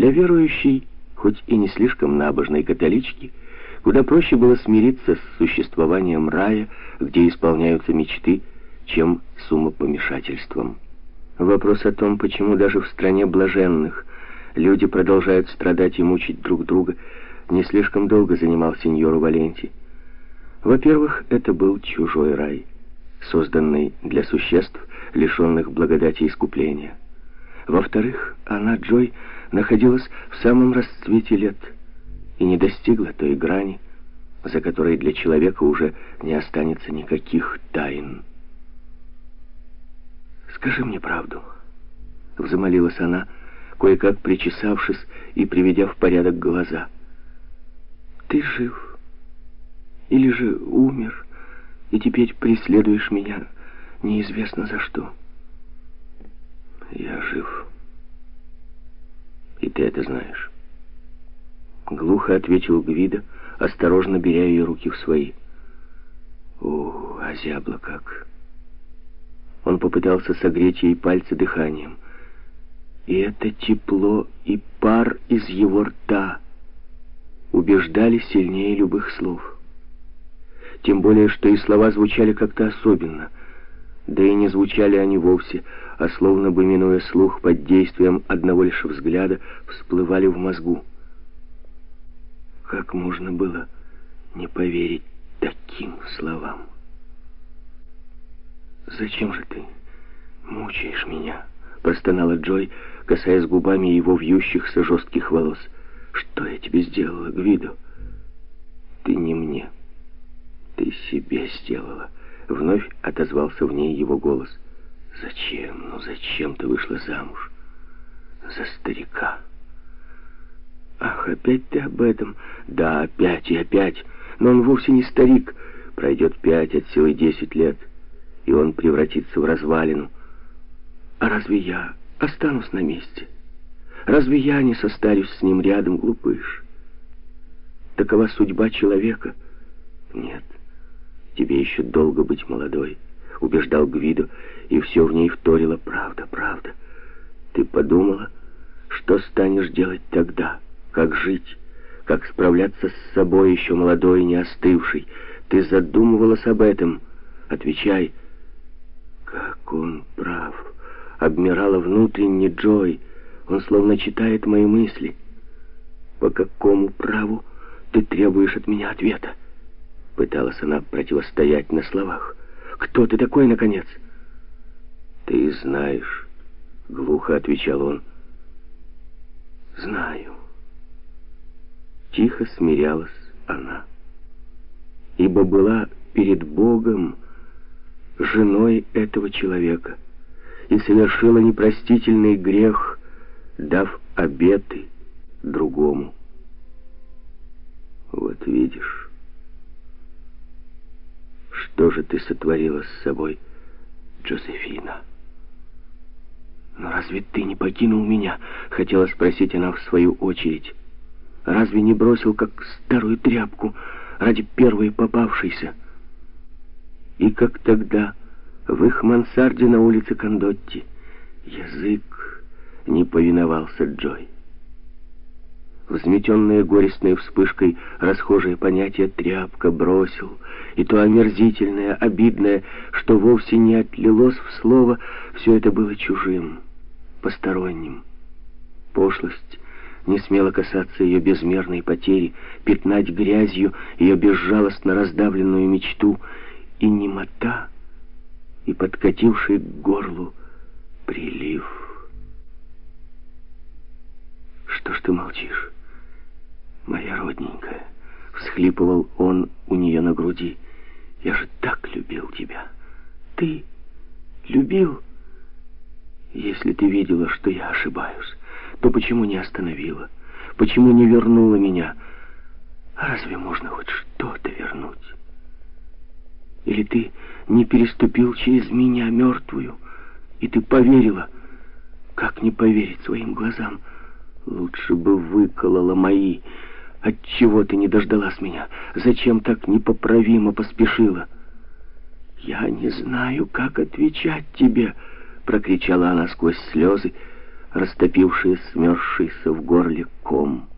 Для верующей, хоть и не слишком набожной католички, куда проще было смириться с существованием рая, где исполняются мечты, чем с умопомешательством. Вопрос о том, почему даже в стране блаженных люди продолжают страдать и мучить друг друга, не слишком долго занимал сеньору Валенти. Во-первых, это был чужой рай, созданный для существ, лишенных благодати искупления. Во-вторых, она, Джой, находилась в самом расцвете лет и не достигла той грани, за которой для человека уже не останется никаких тайн. «Скажи мне правду», — взмолилась она, кое-как причесавшись и приведя в порядок глаза. «Ты жив? Или же умер, и теперь преследуешь меня неизвестно за что?» «Я жив. И ты это знаешь», — глухо ответил Гвидо, осторожно беря ее руки в свои. «О, озябло как!» Он попытался согреть ей пальцы дыханием. И это тепло и пар из его рта убеждали сильнее любых слов. Тем более, что и слова звучали как-то особенно. Да и не звучали они вовсе, а словно бы, минуя слух под действием одного лишь взгляда, всплывали в мозгу. Как можно было не поверить таким словам? «Зачем же ты мучаешь меня?» — простонала Джой, касаясь губами его вьющихся жестких волос. «Что я тебе сделала, Гвидо?» «Ты не мне. Ты себе сделала», — вновь отозвался в ней его голос. «Зачем? Ну зачем ты вышла замуж? За старика». «Ах, опять ты об этом?» «Да, опять и опять. Но он вовсе не старик. Пройдет 5, от силы 10 лет, и он превратится в развалину. А разве я останусь на месте? Разве я не состарюсь с ним рядом, глупыш? Такова судьба человека. Нет, тебе еще долго быть молодой», — убеждал Гвидо, и все в ней вторило: «Правда, правда. Ты подумала, что станешь делать тогда? Как жить? Как справляться с собой, еще молодой и не остывшей? Ты задумывалась об этом? Отвечай». «Как он прав!» — обмирала внутренне Джой. «Он словно читает мои мысли. По какому праву ты требуешь от меня ответа?» Пыталась она противостоять на словах. «Кто ты такой, наконец?» «Ты знаешь», — глухо отвечал он. «Знаю». Тихо смирялась она, ибо была перед Богом женой этого человека и совершила непростительный грех, дав обеты другому. Вот видишь, что же ты сотворила с собой, Джозефина? «Но разве ты не покинул меня?» — хотела спросить она в свою очередь. «Разве не бросил, как старую тряпку, ради первой попавшейся?» И как тогда, в их мансарде на улице Кондотти, язык не повиновался Джой. Взметенные горестной вспышкой расхожее понятие «тряпка» бросил, и то омерзительное, обидное, что вовсе не отлилось в слово, все это было чужим, посторонним. Пошлость не смела касаться ее безмерной потери, пятнать грязью ее безжалостно раздавленную мечту, и немота, и подкативший к горлу прилив. «Что ж ты молчишь, моя родненькая?» — всхлипывал он у нее на груди. «Я же так любил тебя». «Ты любил? Если ты видела, что я ошибаюсь, то почему не остановила? Почему не вернула меня? А разве можно хоть что-то вернуть? Или ты не переступил через меня мертвую, и ты поверила? Как не поверить своим глазам? Лучше бы выколола мои. Отчего ты не дождалась меня? Зачем так непоправимо поспешила?» «Я не знаю, как отвечать тебе», — прокричала она сквозь слезы, растопивший смерзшийся в горле ком.